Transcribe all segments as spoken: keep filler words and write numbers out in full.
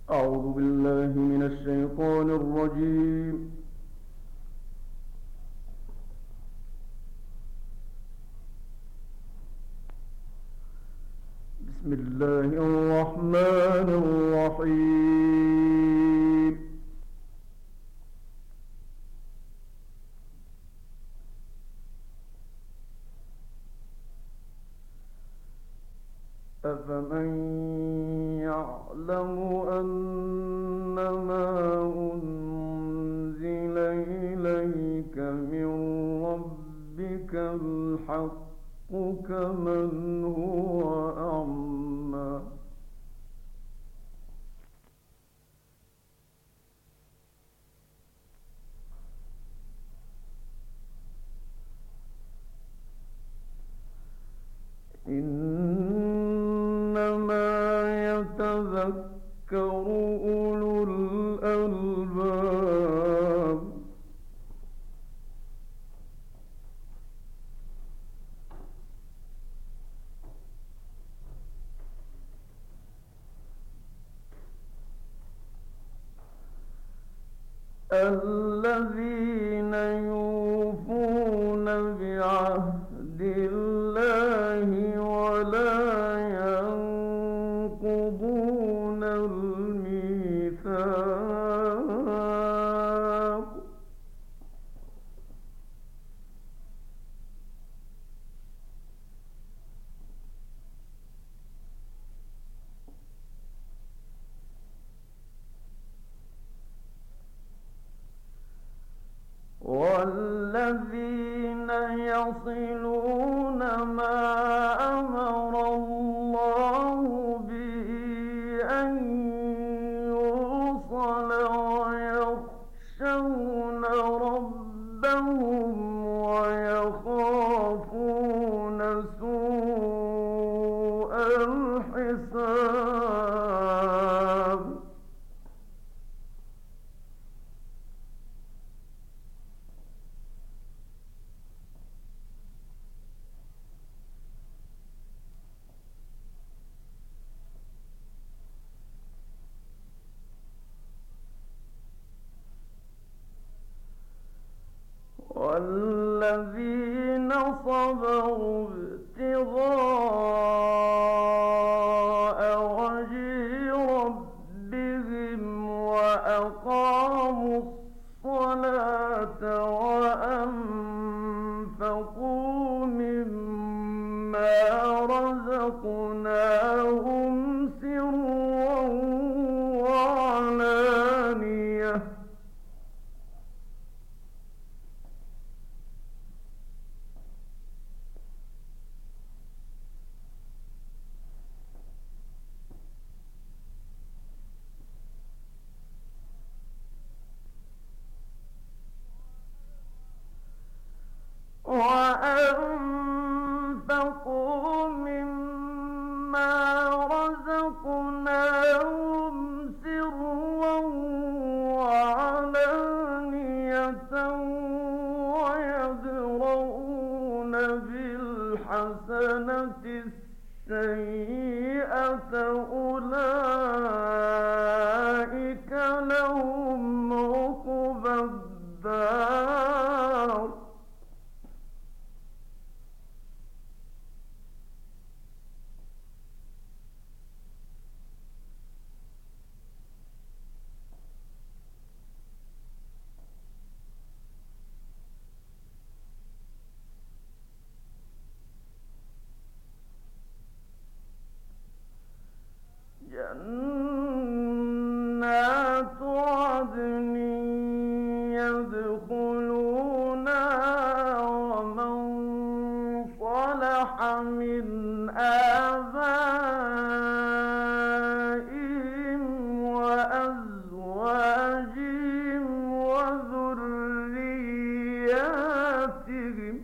أعوذ بالله من الشيطان الرجيم. بسم الله الرحمن الرحيم. أفمن يعلم أنما أنزل إليك من ربك الحق كمن هو أعمى إنما يتذكر أولو الألباب. الذين يوفون بعهد الله ولا ينقضون الميثاق. والذين يصلون ما أمر الله به أن يوصل ويخشون ربهم ويخافون سوء الحساب. والذين صبروا ابتغاء وجه ربهم وأقاموا الصلاة وأنفقوا مما رزقناهم سرا وعلانية وأنفقوا مما رزقناهم سرا وعلانية ويدرؤون بالحسنة السيئة أولئك لهم عقبى الدار. جنات عدن يدخلونها ومن صلح من آبائهم وأزواجهم وذرياتهم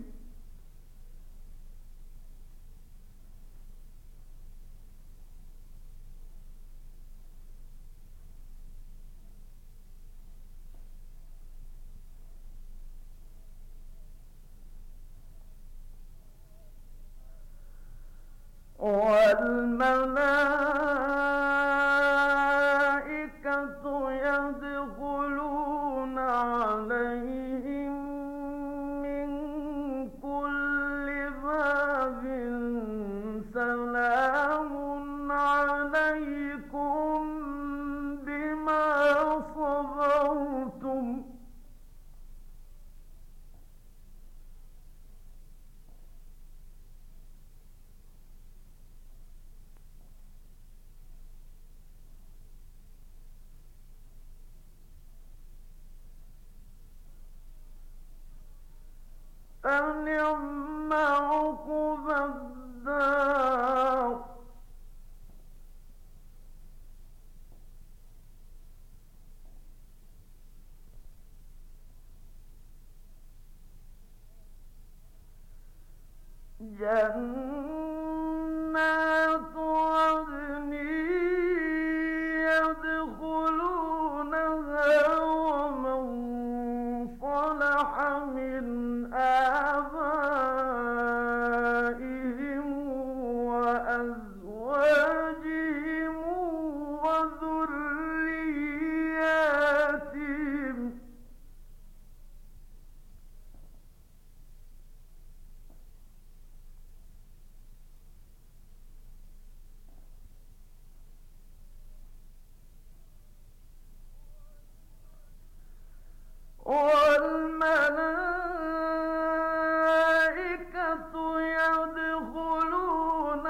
والملائكة فنعم عقبى الدار. جنات عدن يدخلونها ومن صلح من آبائهم وأزواجهم وذرياتهم والملائكة يدخلون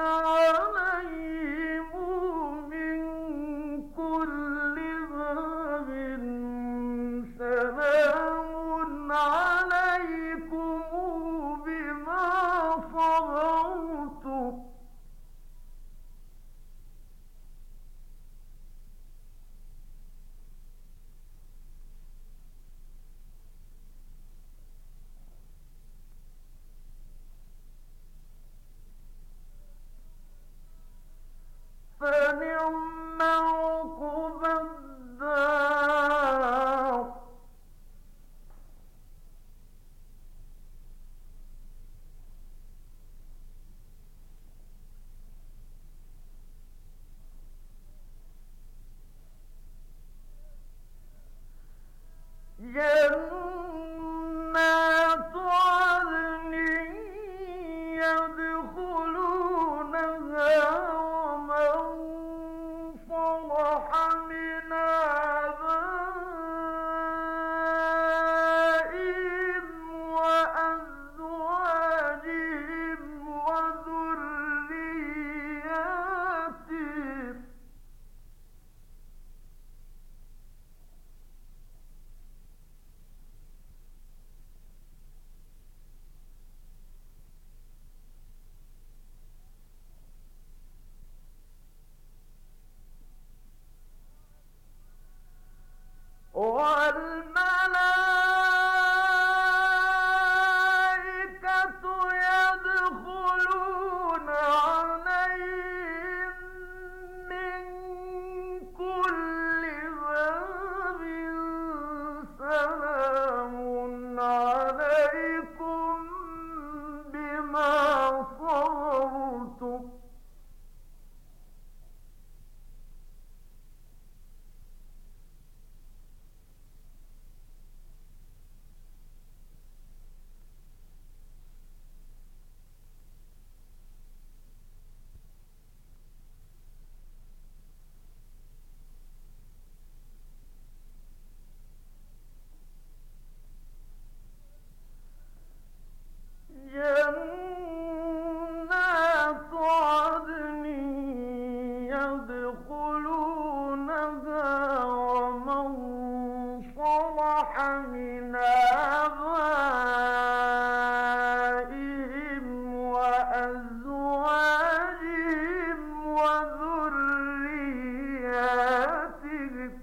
عليهم من كل باب سلام عليكم بما صبرتم فنعم عقبى الدار. جنات عدن يدخلونها ومن صلح من آبائهم وأزواجهم وذرياتهم والملائكة يدخلون عليهم من كل باب سلام عليكم بما صبرتم جنات عدن يدخلونها ومن صلح من آبائهم وأزواجهم وذرياتهم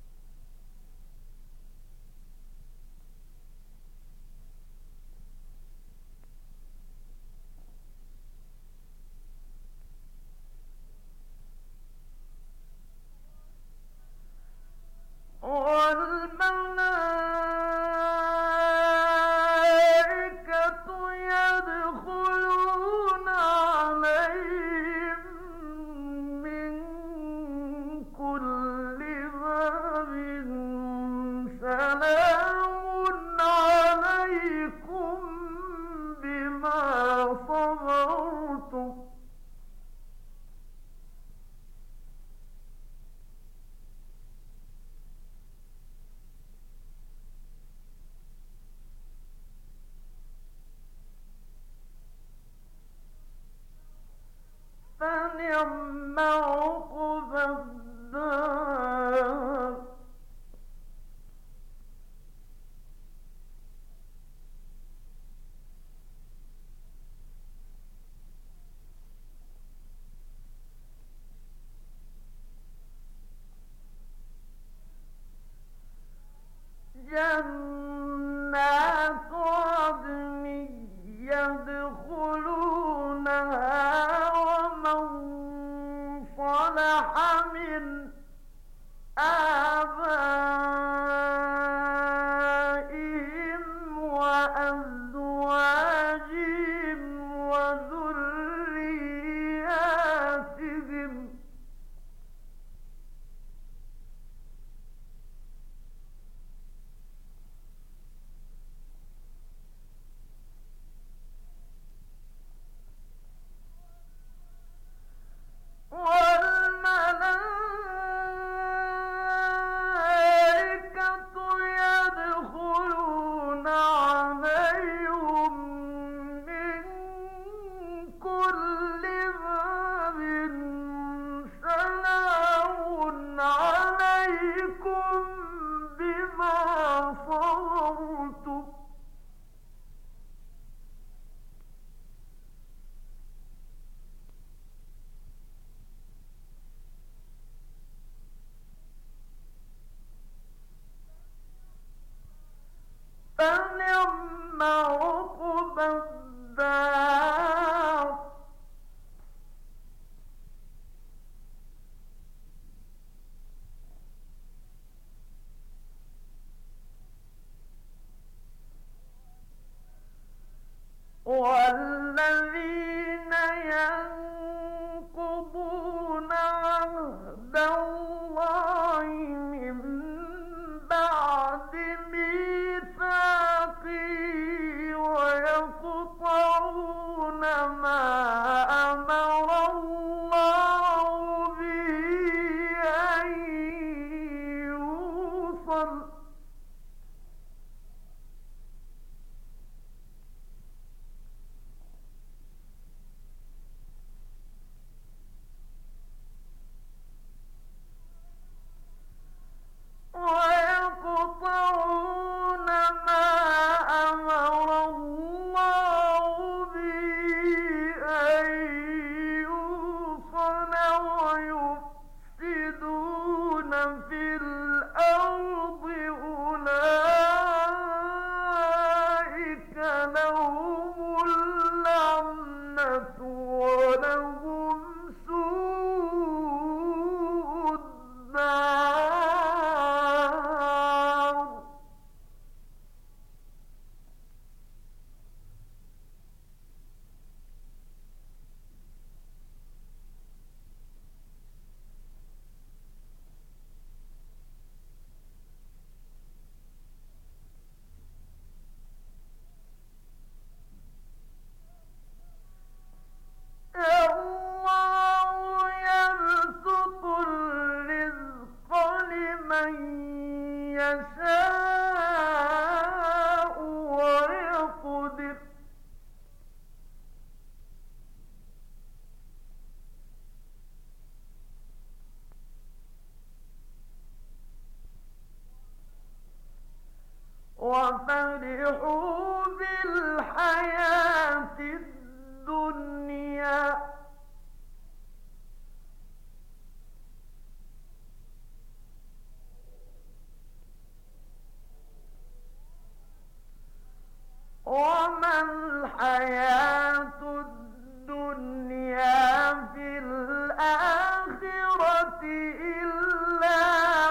والملائكة يدخلون عليهم من كل باب سلام عليكم بما صبرتم فنعم عقبى الدار. عقبى الدار والذين ينقضون عهد الله من بعد ميثاقه ويقطعون ما أمر الله به أن يوصل ويقطعون ما أمر الله به أن يوصل ويفسدون في الأرض أولئك لهم اللعنة ولهم سوء الدار الله يبسط الرزق لمن يشاء ويقدر وفرحوا بالحياة الدنيا وما الحياة الدنيا في الآخرة إلا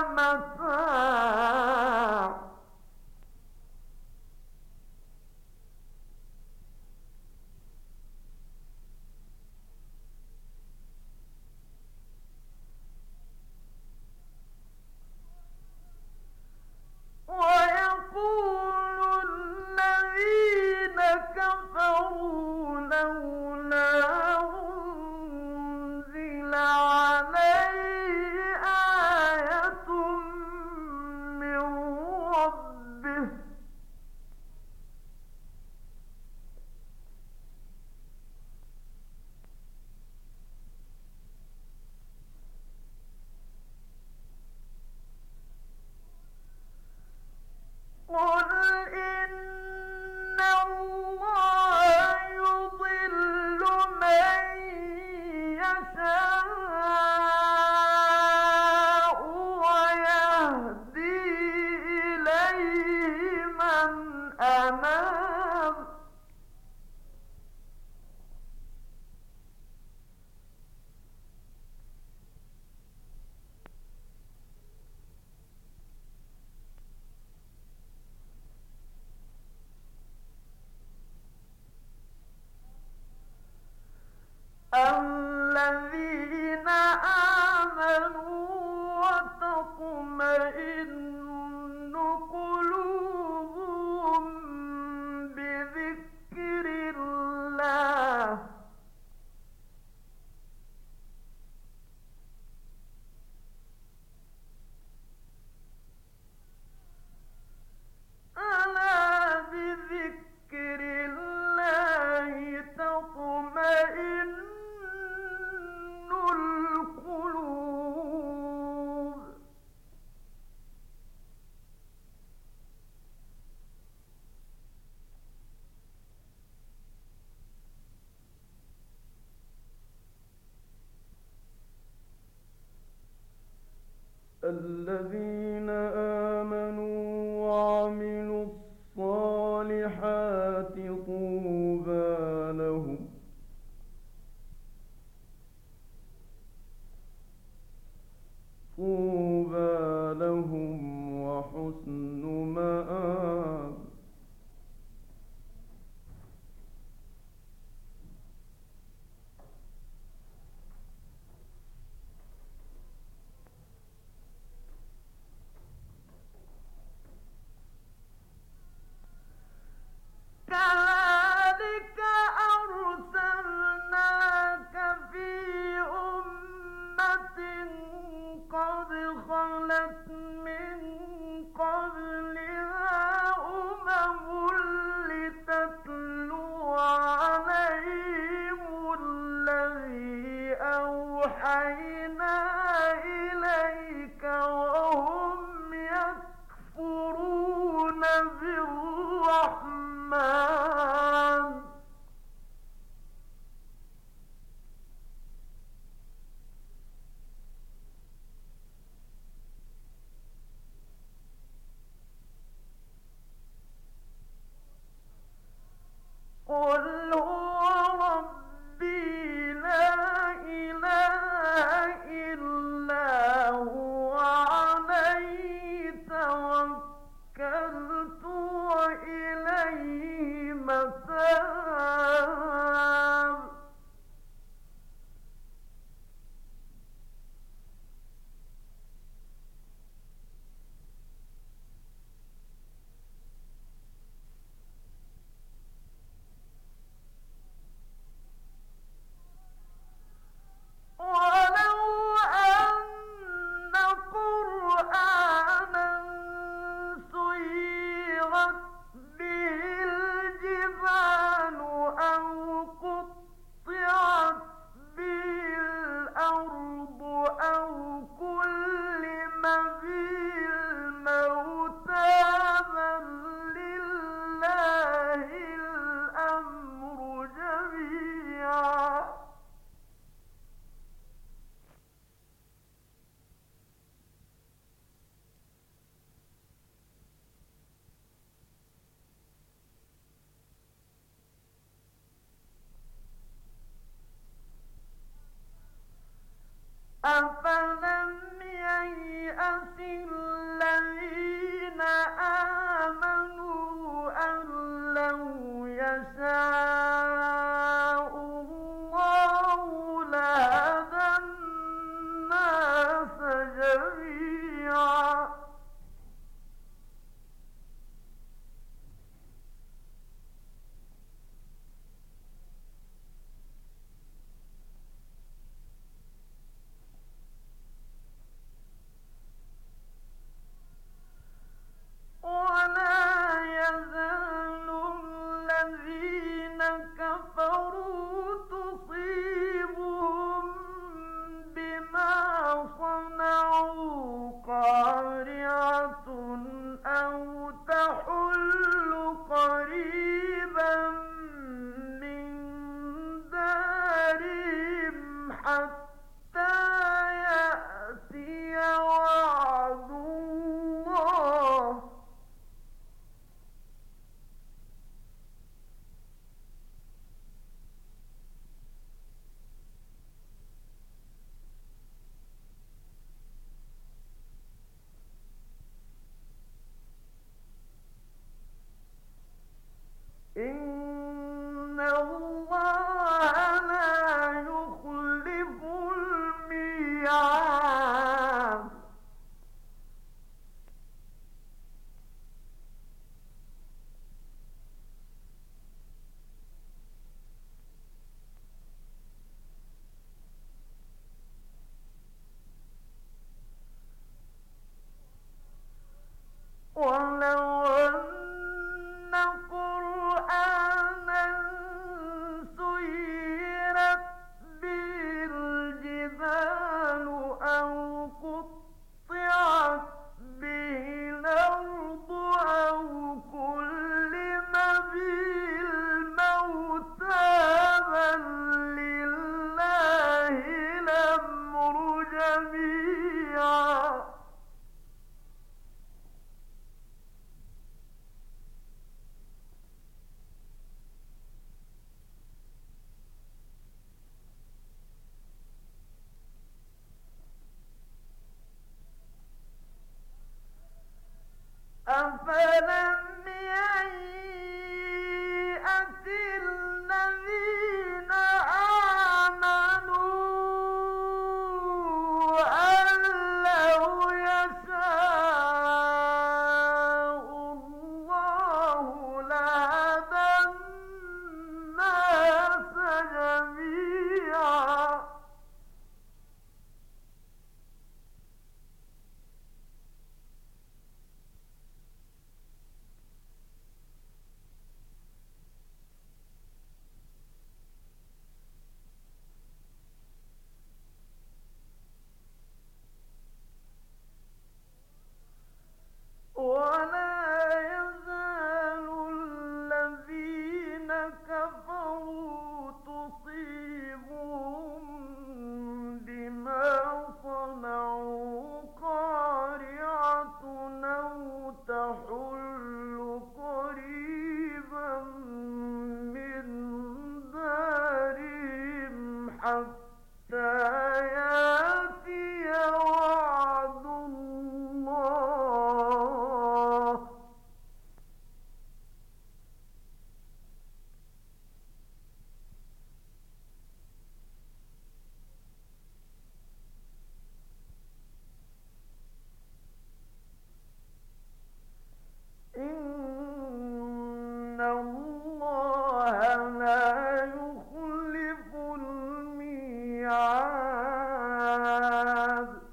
متاع ويقول الذين كفروا لولا أنزل عليه آية من ربه قل إن الله يضل من يشاء ويهدي إليه من أناب الذين آمنوا وتطمئن قلوبهم بذكر الله ألا بذكر الله تطمئن القلوب الذين آمنوا وعملوا الصالحات أوحينا إليك وهم يكفرون بالرحمن قل هو ربي لا إله إلا هو عليه توكلت وإليه متاب ولو أن قرآنا سيرت به الجبال أو قطعت به الأرض أو كلم به الموتى بل لله الأمر جميعا أفلم ييأس الذين آمنوا أن لو يشاء الله لهدى الناس جميعا ولا يزال الذين كفروا تصيبهم بما صنعوا قارعة أو تحل قريبا من دارهم حتى يأتي وعد الله إن الله لا يخلف حتى يأتي وعد الله. إن الله لا يخلف الميعاد.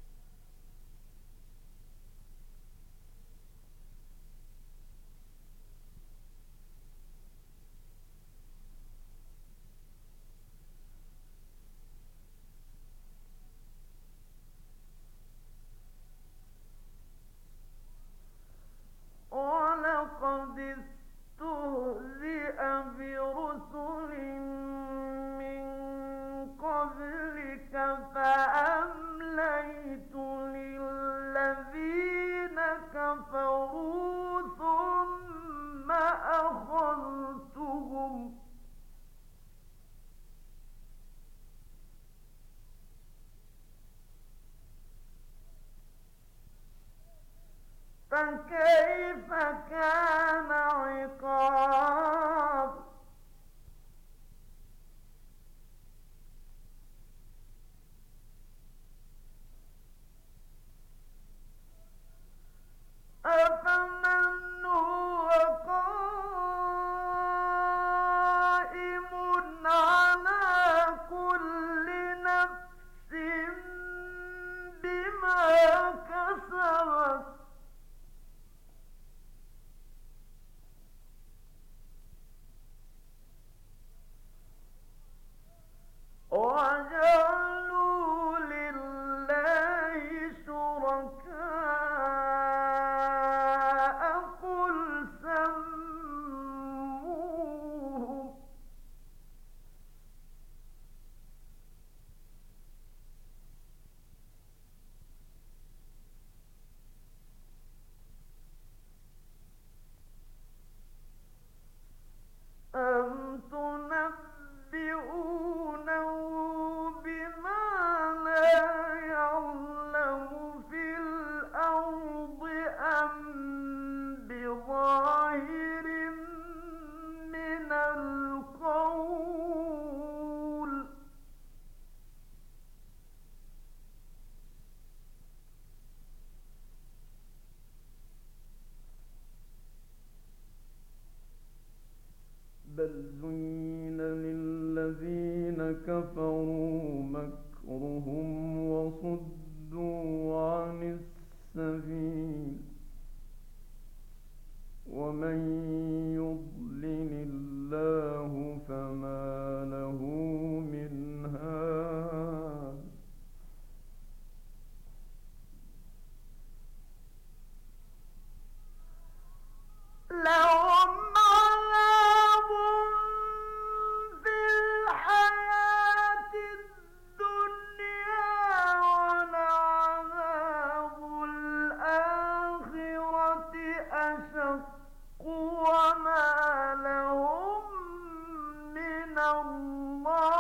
ولقد استهزئ برسل من قبلك فأمليت للذين كفروا ثم أخذتهم. فكيف كان عقاب؟ أفمن هو قائم على كل نفس بما كسبت وجعلوا لله شركاء قل سموهم. أم تنبئونه بما لا يعلم في الأرض أم بظاهر من القول بل زين للذين كفروا مكرهم وصدوا عن السبيل ومن يضلل الله فما له من هاد. لهم عذاب في الحياة الدنيا ولعذاب الآخرة أشق وما لهم من الله